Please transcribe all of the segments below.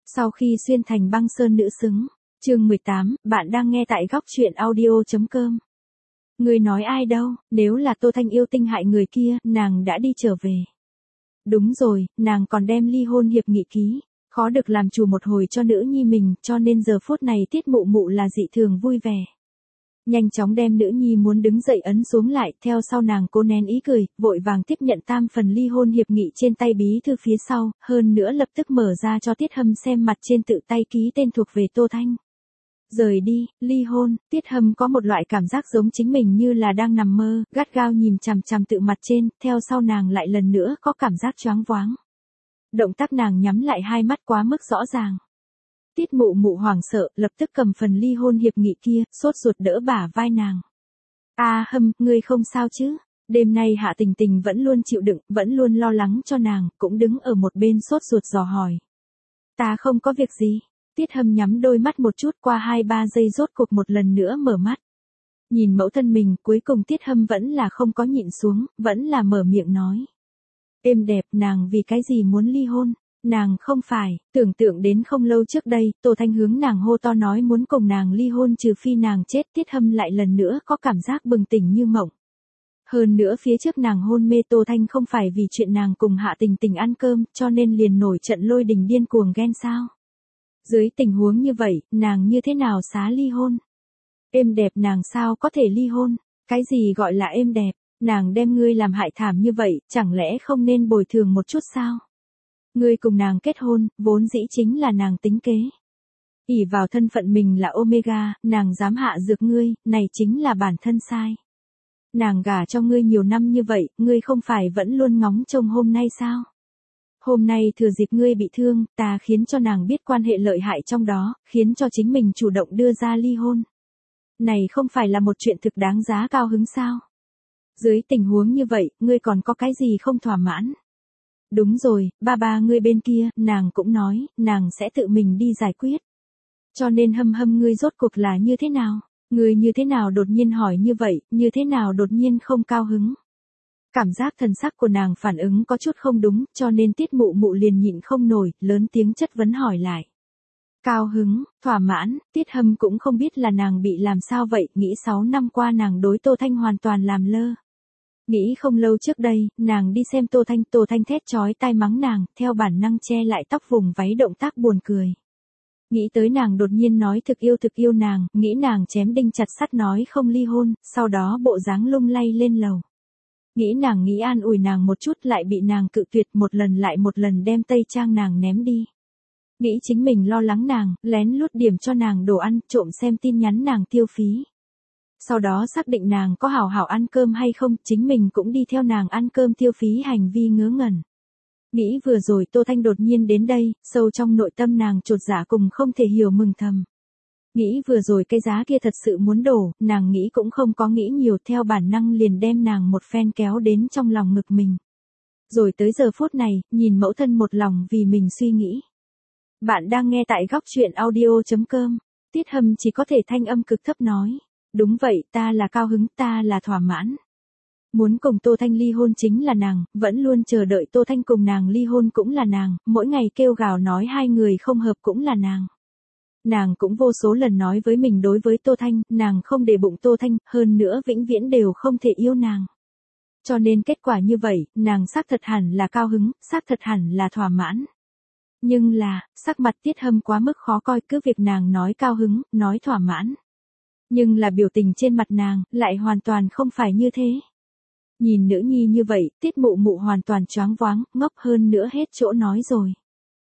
Sau khi xuyên thành băng sơn nữ xứng. Chương 18, bạn đang nghe tại góc truyện audio.com. Người nói ai đâu, nếu là Tô Thanh yêu Tinh hại người kia, nàng đã đi trở về. Đúng rồi, nàng còn đem ly hôn hiệp nghị ký, khó được làm chủ một hồi cho nữ nhi mình, cho nên giờ phút này Tiết Mụ Mụ là dị thường vui vẻ. Nhanh chóng đem nữ nhi muốn đứng dậy ấn xuống lại, theo sau nàng cố nén ý cười, vội vàng tiếp nhận tam phần ly hôn hiệp nghị trên tay bí thư phía sau, hơn nữa lập tức mở ra cho Tiết Hâm xem mặt trên tự tay ký tên thuộc về Tô Thanh. Rời đi, ly hôn, Tiết Hâm có một loại cảm giác giống chính mình như là đang nằm mơ, gắt gao nhìn chằm chằm tự mặt trên, theo sau nàng lại lần nữa có cảm giác choáng váng. Động tác nàng nhắm lại hai mắt quá mức rõ ràng. Tiết Mụ Mụ hoảng sợ, lập tức cầm phần ly hôn hiệp nghị kia, sốt ruột đỡ bả vai nàng. Hâm, ngươi không sao chứ? Đêm nay Hạ Tình Tình vẫn luôn chịu đựng, vẫn luôn lo lắng cho nàng, cũng đứng ở một bên sốt ruột dò hỏi. Ta không có việc gì. Tiết Hâm nhắm đôi mắt một chút, qua 2-3 giây rốt cuộc một lần nữa mở mắt. Nhìn mẫu thân mình, cuối cùng Tiết Hâm vẫn là không có nhịn xuống, vẫn là mở miệng nói. Êm đẹp, nàng vì cái gì muốn ly hôn? Nàng không phải, tưởng tượng đến không lâu trước đây, Tô Thanh hướng nàng hô to nói muốn cùng nàng ly hôn trừ phi nàng chết. Tiết Hâm lại lần nữa có cảm giác bừng tỉnh như mộng. Hơn nữa phía trước nàng hôn mê Tô Thanh không phải vì chuyện nàng cùng Hạ Tình Tình ăn cơm, cho nên liền nổi trận lôi đình điên cuồng ghen sao. Dưới tình huống như vậy, nàng như thế nào xá ly hôn? Êm đẹp nàng sao có thể ly hôn? Cái gì gọi là êm đẹp? Nàng đem ngươi làm hại thảm như vậy, chẳng lẽ không nên bồi thường một chút sao? Ngươi cùng nàng kết hôn, vốn dĩ chính là nàng tính kế. Ỷ vào thân phận mình là Omega, nàng dám hạ dược ngươi, này chính là bản thân sai. Nàng gả cho ngươi nhiều năm như vậy, ngươi không phải vẫn luôn ngóng trông hôm nay sao? Hôm nay thừa dịp ngươi bị thương, ta khiến cho nàng biết quan hệ lợi hại trong đó, khiến cho chính mình chủ động đưa ra ly hôn. Này không phải là một chuyện thực đáng giá cao hứng sao? Dưới tình huống như vậy, ngươi còn có cái gì không thỏa mãn? Đúng rồi, ba ngươi bên kia, nàng cũng nói, nàng sẽ tự mình đi giải quyết. Cho nên Hâm ngươi rốt cuộc là như thế nào? Ngươi như thế nào đột nhiên hỏi như vậy, như thế nào đột nhiên không cao hứng? Cảm giác thần sắc của nàng phản ứng có chút không đúng, cho nên Tiết Mụ Mụ liền nhịn không nổi, lớn tiếng chất vấn hỏi lại. Cao hứng, thỏa mãn, Tiết Hâm cũng không biết là nàng bị làm sao vậy, nghĩ 6 năm qua nàng đối Tô Thanh hoàn toàn làm lơ. Nghĩ không lâu trước đây, nàng đi xem Tô Thanh thét chói tai mắng nàng, theo bản năng che lại tóc vùng váy động tác buồn cười. Nghĩ tới nàng đột nhiên nói thực yêu nàng, nghĩ nàng chém đinh chặt sắt nói không ly hôn, sau đó bộ dáng lung lay lên lầu. Nghĩ nàng nghĩ an ủi nàng một chút lại bị nàng cự tuyệt một lần lại một lần đem tây trang nàng ném đi. Nghĩ chính mình lo lắng nàng, lén lút điểm cho nàng đồ ăn, trộm xem tin nhắn nàng tiêu phí. Sau đó xác định nàng có hảo hảo ăn cơm hay không, chính mình cũng đi theo nàng ăn cơm tiêu phí hành vi ngớ ngẩn. Nghĩ vừa rồi Tô Thanh đột nhiên đến đây, sâu trong nội tâm nàng chột dạ cùng không thể hiểu mừng thầm. Nghĩ vừa rồi cái giá kia thật sự muốn đổ, nàng nghĩ cũng không có nghĩ nhiều, theo bản năng liền đem nàng một phen kéo đến trong lòng ngực mình. Rồi tới giờ phút này, nhìn mẫu thân một lòng vì mình suy nghĩ. Bạn đang nghe tại góc truyện audio.com. Tiết Hâm chỉ có thể thanh âm cực thấp nói. Đúng vậy, ta là cao hứng, ta là thỏa mãn. Muốn cùng Tô Thanh ly hôn chính là nàng, vẫn luôn chờ đợi Tô Thanh cùng nàng ly hôn cũng là nàng, mỗi ngày kêu gào nói hai người không hợp cũng là nàng. Nàng cũng vô số lần nói với mình đối với Tô Thanh, nàng không để bụng Tô Thanh, hơn nữa vĩnh viễn đều không thể yêu nàng. Cho nên kết quả như vậy, nàng xác thật hẳn là cao hứng, xác thật hẳn là thỏa mãn. Nhưng là, sắc mặt Tiết Hâm quá mức khó coi, cứ việc nàng nói cao hứng, nói thỏa mãn. Nhưng là biểu tình trên mặt nàng, lại hoàn toàn không phải như thế. Nhìn nữ nhi như vậy, Tiết Mụ Mụ hoàn toàn choáng váng, ngốc hơn nữa hết chỗ nói rồi.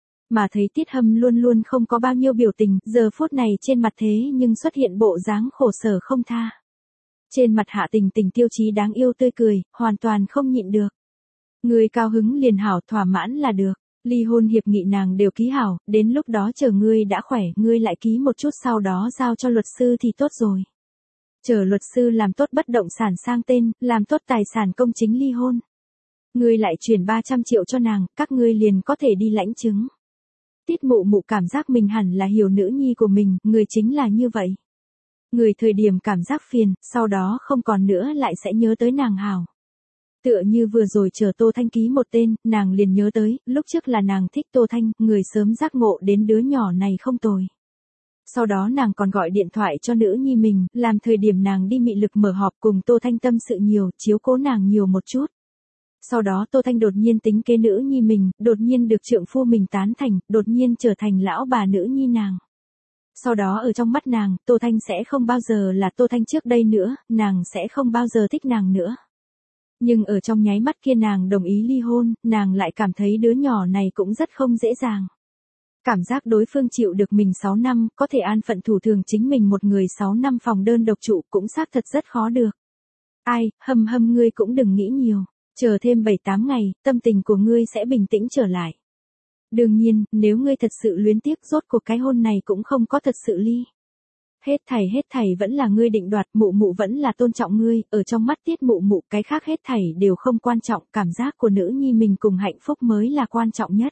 Mà thấy Tiết Hâm luôn luôn không có bao nhiêu biểu tình, giờ phút này trên mặt thế nhưng xuất hiện bộ dáng khổ sở không tha. Trên mặt Hạ Tình Tình tiêu chí đáng yêu tươi cười, hoàn toàn không nhịn được. Ngươi cao hứng liền hảo, thỏa mãn là được. Ly hôn hiệp nghị nàng đều ký hảo, đến lúc đó chờ ngươi đã khỏe, ngươi lại ký một chút sau đó giao cho luật sư thì tốt rồi. Chờ luật sư làm tốt bất động sản sang tên, làm tốt tài sản công chính ly hôn. Ngươi lại chuyển 300 triệu cho nàng, các ngươi liền có thể đi lãnh chứng. Tiết Mụ Mụ cảm giác mình hẳn là hiểu nữ nhi của mình, người chính là như vậy. Người thời điểm cảm giác phiền, sau đó không còn nữa lại sẽ nhớ tới nàng hảo. Tựa như vừa rồi chờ Tô Thanh ký một tên, nàng liền nhớ tới, lúc trước là nàng thích Tô Thanh, người sớm giác ngộ đến đứa nhỏ này không tồi. Sau đó nàng còn gọi điện thoại cho nữ nhi mình, làm thời điểm nàng đi mị lực mở họp cùng Tô Thanh tâm sự nhiều, chiếu cố nàng nhiều một chút. Sau đó Tô Thanh đột nhiên tính kế nữ nhi mình, đột nhiên được trượng phu mình tán thành, đột nhiên trở thành lão bà nữ nhi nàng. Sau đó ở trong mắt nàng, Tô Thanh sẽ không bao giờ là Tô Thanh trước đây nữa, nàng sẽ không bao giờ thích nàng nữa. Nhưng ở trong nháy mắt kia nàng đồng ý ly hôn, nàng lại cảm thấy đứa nhỏ này cũng rất không dễ dàng. Cảm giác đối phương chịu được mình 6 năm, có thể an phận thủ thường chính mình một người 6 năm phòng đơn độc trụ cũng xác thật rất khó được. Ai, hâm ngươi cũng đừng nghĩ nhiều, chờ thêm 7-8 ngày, tâm tình của ngươi sẽ bình tĩnh trở lại. Đương nhiên, nếu ngươi thật sự luyến tiếc rốt cuộc cái hôn này cũng không có thật sự ly. Hết thảy vẫn là ngươi định đoạt, mụ mụ vẫn là tôn trọng ngươi, ở trong mắt Tiết mụ mụ cái khác hết thảy đều không quan trọng, cảm giác của nữ nhi mình cùng hạnh phúc mới là quan trọng nhất.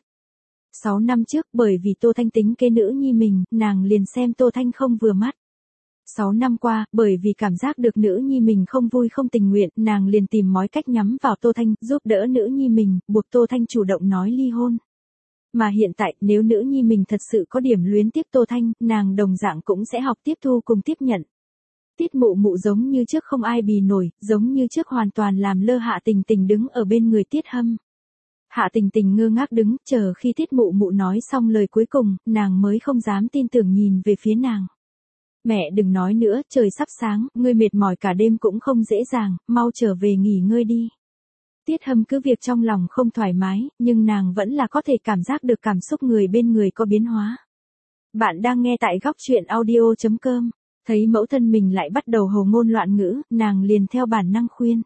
6 năm trước, bởi vì Tô Thanh tính kế nữ nhi mình, nàng liền xem Tô Thanh không vừa mắt. 6 năm qua, bởi vì cảm giác được nữ nhi mình không vui không tình nguyện, nàng liền tìm mọi cách nhắm vào Tô Thanh, giúp đỡ nữ nhi mình, buộc Tô Thanh chủ động nói ly hôn. Mà hiện tại, nếu nữ nhi mình thật sự có điểm luyến tiếc Tô Thanh, nàng đồng dạng cũng sẽ học tiếp thu cùng tiếp nhận. Tiết mụ mụ giống như trước không ai bì nổi, giống như trước hoàn toàn làm lơ Hạ Tình Tình đứng ở bên người Tiết Hâm. Hạ Tình Tình ngơ ngác đứng, chờ khi Tiết mụ mụ nói xong lời cuối cùng, nàng mới không dám tin tưởng nhìn về phía nàng. Mẹ đừng nói nữa, trời sắp sáng, ngươi mệt mỏi cả đêm cũng không dễ dàng, mau trở về nghỉ ngơi đi. Tiết Hâm cứ việc trong lòng không thoải mái, nhưng nàng vẫn là có thể cảm giác được cảm xúc người bên người có biến hóa. Bạn đang nghe tại góc chuyện audio.com, thấy mẫu thân mình lại bắt đầu hồ ngôn loạn ngữ, nàng liền theo bản năng khuyên.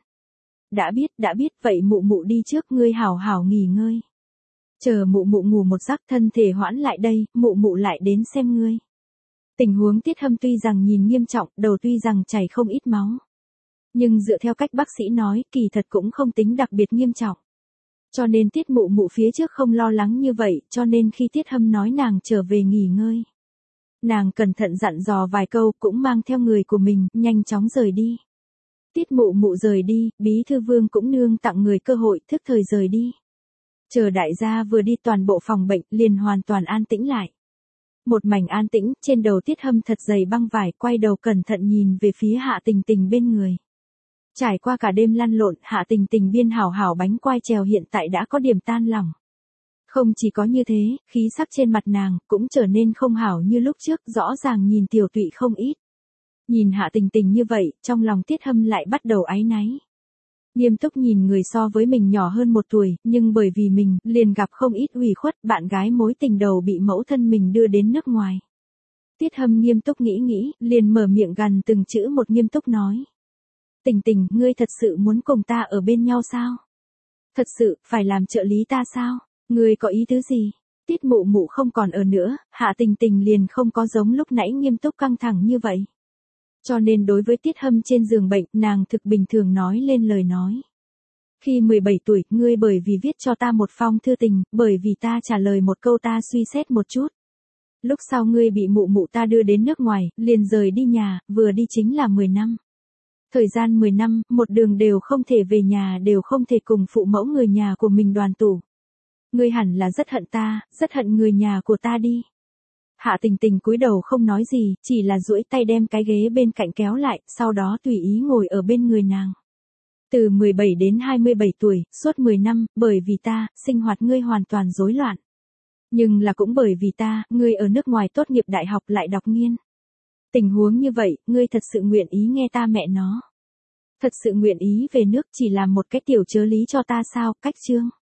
Đã biết, vậy mụ mụ đi trước, ngươi hảo hảo nghỉ ngơi. Chờ mụ mụ ngủ một giấc thân thể hoãn lại đây, mụ mụ lại đến xem ngươi. Tình huống Tiết Hâm tuy rằng nhìn nghiêm trọng, đầu tuy rằng chảy không ít máu. Nhưng dựa theo cách bác sĩ nói, kỳ thật cũng không tính đặc biệt nghiêm trọng. Cho nên Tiết mụ mụ phía trước không lo lắng như vậy, cho nên khi Tiết Hâm nói nàng trở về nghỉ ngơi. Nàng cẩn thận dặn dò vài câu, cũng mang theo người của mình, nhanh chóng rời đi. Tiết mụ mụ rời đi, Bí thư Vương cũng nương tặng người cơ hội, thức thời rời đi. Chờ đại gia vừa đi, toàn bộ phòng bệnh liền hoàn toàn an tĩnh lại. Một mảnh an tĩnh, trên đầu Tiết Hâm thật dày băng vải, quay đầu cẩn thận nhìn về phía Hạ Tình Tình bên người. Trải qua cả đêm lăn lộn, Hạ Tình Tình biên hảo hảo bánh quai trèo hiện tại đã có điểm tan lỏng. Không chỉ có như thế, khí sắc trên mặt nàng cũng trở nên không hảo như lúc trước, rõ ràng nhìn tiều tụy không ít. Nhìn Hạ Tình Tình như vậy, trong lòng Tiết Hâm lại bắt đầu áy náy. Nghiêm túc nhìn người so với mình nhỏ hơn 1 tuổi, nhưng bởi vì mình, liền gặp không ít ủy khuất, bạn gái mối tình đầu bị mẫu thân mình đưa đến nước ngoài. Tiết Hâm nghiêm túc nghĩ, liền mở miệng gần từng chữ một nghiêm túc nói. Tình Tình, ngươi thật sự muốn cùng ta ở bên nhau sao? Thật sự, phải làm trợ lý ta sao? Ngươi có ý tứ gì? Tiết mụ mụ không còn ở nữa, Hạ Tình Tình liền không có giống lúc nãy nghiêm túc căng thẳng như vậy. Cho nên đối với Tiết Hâm trên giường bệnh, nàng thực bình thường nói lên lời nói. Khi 17 tuổi, ngươi bởi vì viết cho ta một phong thư tình, bởi vì ta trả lời một câu ta suy xét một chút. Lúc sau ngươi bị mụ mụ ta đưa đến nước ngoài, liền rời đi nhà, vừa đi chính là 10 năm. Thời gian 10 năm, một đường đều không thể về nhà, đều không thể cùng phụ mẫu người nhà của mình đoàn tụ. Ngươi hẳn là rất hận ta, rất hận người nhà của ta đi. Hạ Tình Tình cúi đầu không nói gì, chỉ là duỗi tay đem cái ghế bên cạnh kéo lại, sau đó tùy ý ngồi ở bên người nàng. Từ 17 đến 27 tuổi, suốt 10 năm, bởi vì ta, sinh hoạt ngươi hoàn toàn rối loạn. Nhưng là cũng bởi vì ta, ngươi ở nước ngoài tốt nghiệp đại học lại đọc nghiên. Tình huống như vậy, ngươi thật sự nguyện ý nghe ta mẹ nó. Thật sự nguyện ý về nước chỉ làm một cái tiểu chớ lý cho ta sao, cách chương.